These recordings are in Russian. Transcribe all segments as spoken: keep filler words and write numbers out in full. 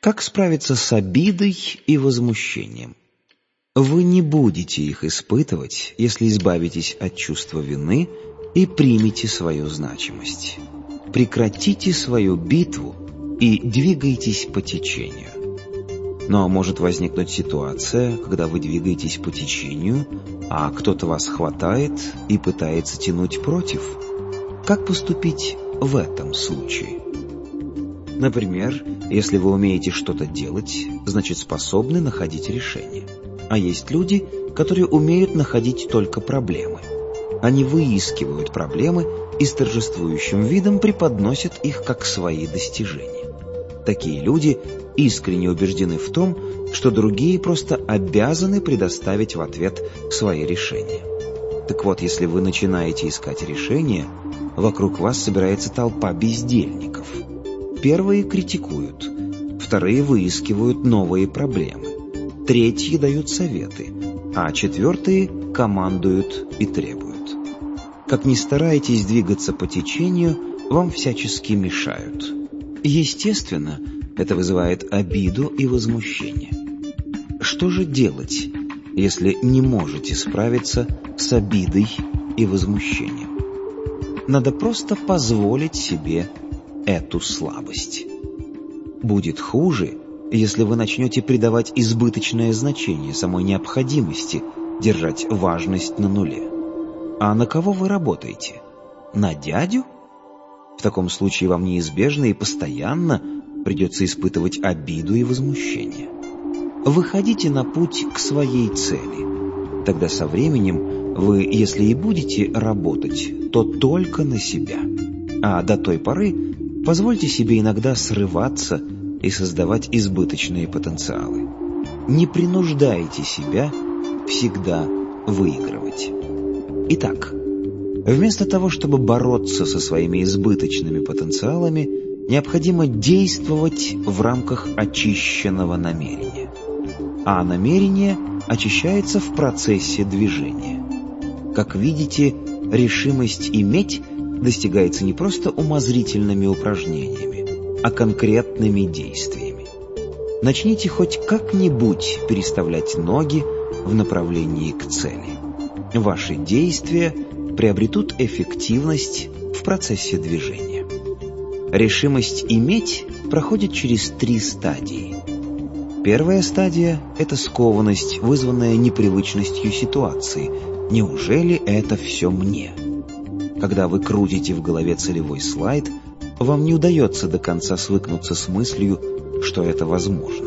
Как справиться с обидой и возмущением? Вы не будете их испытывать, если избавитесь от чувства вины и примете свою значимость. Прекратите свою битву и двигайтесь по течению. Но может возникнуть ситуация, когда вы двигаетесь по течению, а кто-то вас хватает и пытается тянуть против. Как поступить в этом случае? Например, если вы умеете что-то делать, значит способны находить решение. А есть люди, которые умеют находить только проблемы. Они выискивают проблемы и с торжествующим видом преподносят их как свои достижения. Такие люди искренне убеждены в том, что другие просто обязаны предоставить в ответ свои решения. Так вот, если вы начинаете искать решения, вокруг вас собирается толпа бездельников. Первые критикуют, вторые выискивают новые проблемы, третьи дают советы, а четвертые командуют и требуют. Как ни старайтесь двигаться по течению, вам всячески мешают. Естественно, это вызывает обиду и возмущение. Что же делать, если не можете справиться с обидой и возмущением? Надо просто позволить себе эту слабость. Будет хуже, если вы начнете придавать избыточное значение самой необходимости держать важность на нуле. А на кого вы работаете? На дядю? В таком случае вам неизбежно и постоянно придется испытывать обиду и возмущение. Выходите на путь к своей цели. Тогда со временем вы, если и будете работать, то только на себя. А до той поры позвольте себе иногда срываться и создавать избыточные потенциалы. Не принуждайте себя всегда выигрывать. Итак, вместо того, чтобы бороться со своими избыточными потенциалами, необходимо действовать в рамках очищенного намерения. А намерение очищается в процессе движения. Как видите, решимость иметь достигается не просто умозрительными упражнениями, а конкретными действиями. Начните хоть как-нибудь переставлять ноги в направлении к цели. Ваши действия приобретут эффективность в процессе движения. Решимость иметь проходит через три стадии. Первая стадия – это скованность, вызванная непривычностью ситуации. Неужели это все мне? Когда вы крутите в голове целевой слайд, вам не удается до конца свыкнуться с мыслью, что это возможно.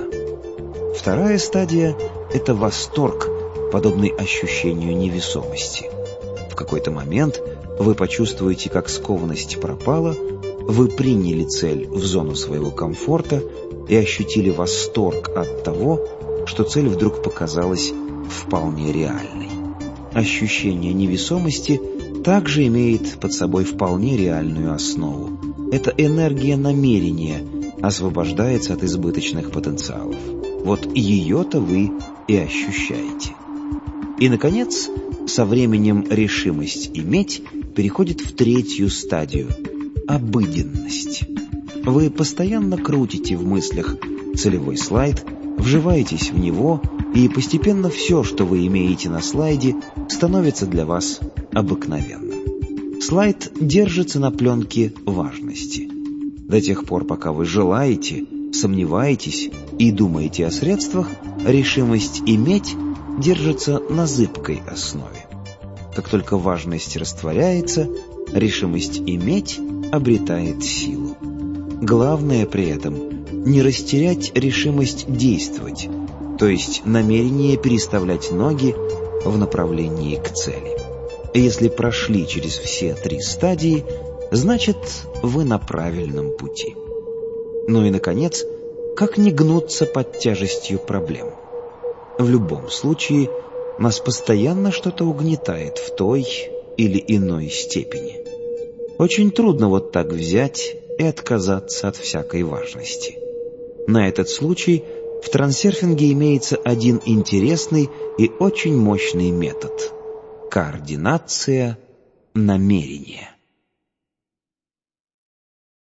Вторая стадия – это восторг, подобный ощущению невесомости. В какой-то момент вы почувствуете, как скованность пропала, вы приняли цель в зону своего комфорта и ощутили восторг от того, что цель вдруг показалась вполне реальной. Ощущение невесомости также имеет под собой вполне реальную основу. Это энергия намерения освобождается от избыточных потенциалов. Вот ее-то вы и ощущаете. И, наконец, со временем решимость иметь переходит в третью стадию – обыденность. Вы постоянно крутите в мыслях целевой слайд, вживаетесь в него, и постепенно все, что вы имеете на слайде, становится для вас обыкновенным. Слайд держится на пленке важности. До тех пор, пока вы желаете, сомневаетесь и думаете о средствах, решимость иметь держится на зыбкой основе. Как только важность растворяется, решимость иметь обретает силу. Главное при этом не растерять решимость действовать, то есть намерение переставлять ноги в направлении к цели. Если прошли через все три стадии, значит, вы на правильном пути. Ну и, наконец, как не гнуться под тяжестью проблем? В любом случае, нас постоянно что-то угнетает в той или иной степени. Очень трудно вот так взять и отказаться от всякой важности. На этот случай в трансерфинге имеется один интересный и очень мощный метод – координация намерения.